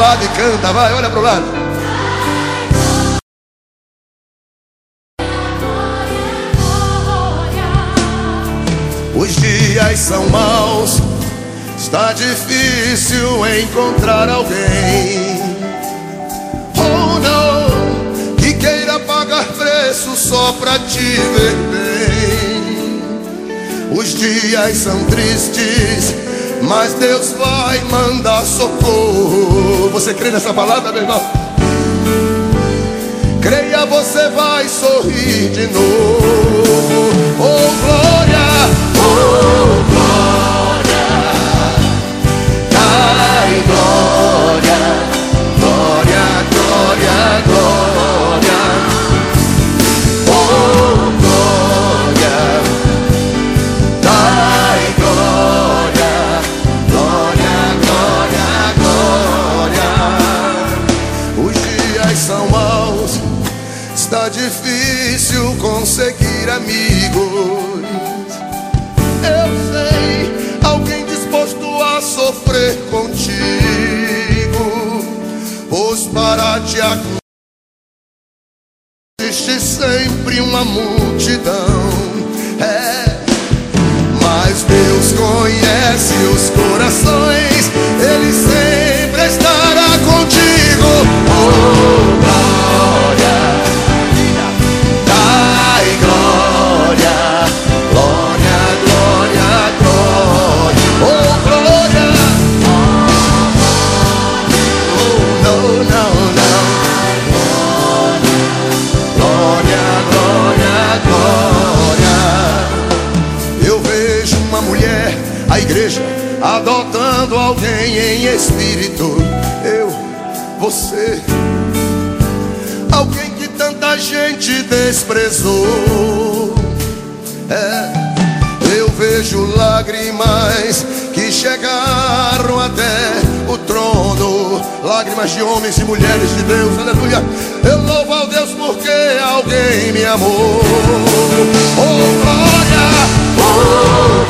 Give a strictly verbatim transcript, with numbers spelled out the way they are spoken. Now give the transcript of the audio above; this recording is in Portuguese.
lado e canta, vai, olha pro lado. Os dias são maus, está difícil encontrar alguém. Oh não, que queira pagar preço só pra te ver bem. Os dias são tristes, mas Deus vai mandar socorro. Você crê nessa palavra, meu irmão? Creia, você vai sorrir de novo. Oh glória, oh glória, ai glória, glória, glória, glória. Oh glória, ai glória, glória, glória, glória. Os dias são maus, está difícil conseguir amigos. Eu sei, alguém disposto a sofrer contigo, pois para te acusar existe sempre uma multidão. É, mas Deus conhece os corações, Ele sempre estará contigo. Oh glória, ai glória, glória, glória, glória. Oh glória, oh não, não, não. Glória, glória, glória. Eu vejo uma mulher, a igreja, adotando alguém em espírito. Eu, você, alguém que tanta gente desprezou. É, eu vejo lágrimas que chegaram até o trono, lágrimas de homens e mulheres de Deus, aleluia. Eu louvo ao Deus porque alguém me amou. Oh glória, oh